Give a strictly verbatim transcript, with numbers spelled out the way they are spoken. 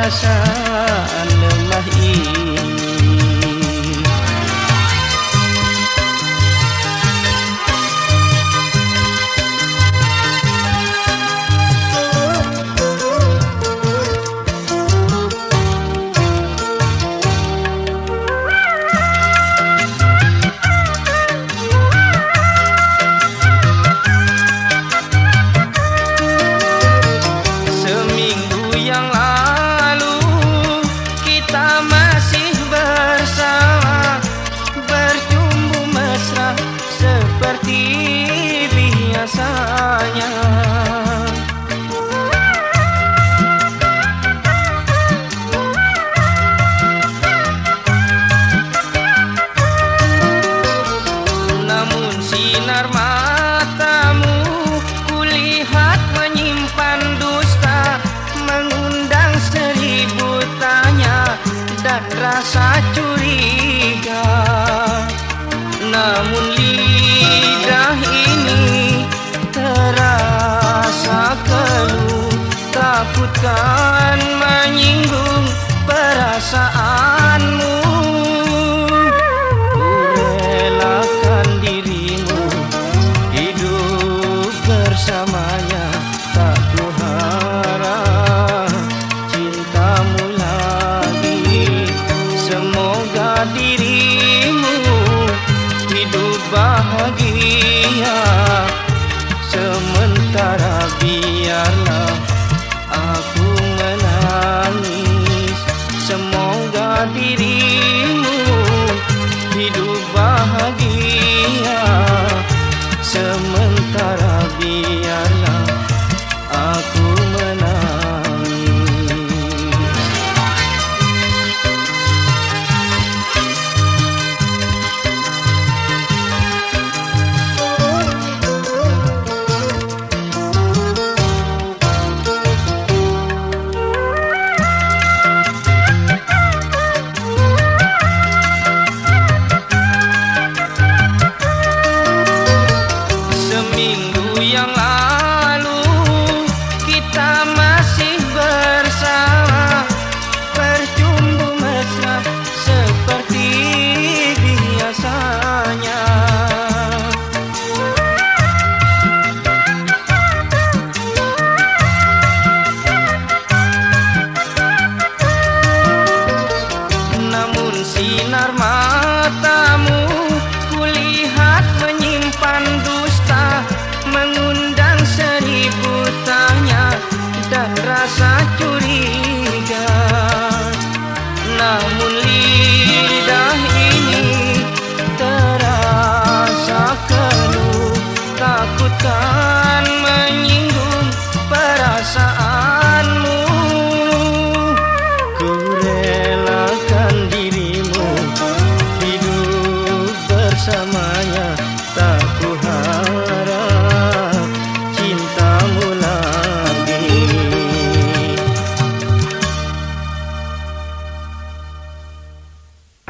perasaan lemah ini. Seperti biasanya, namun sinar matamu kulihat menyimpan dusta, mengundang seribu tanya dan rasa curiga. Namun lidah ini terasa keluh, takutkan menyinggung perasaanmu. Kurelakan dirimu hidup bersamanya, tak kuharap cintamu lagi. Semoga dirimu hidup bahagia, sementara biarlah aku menangis. Semoga dirimu hidup bahagia, sementara biarlah aku menangis. Seminggu yang lalu kita masih bersama, bercumbu mesra seperti biasanya. Namun sinar matamu kulihat menyimpan dusta, mengundang seribu tanya dan rasa curiga. Namun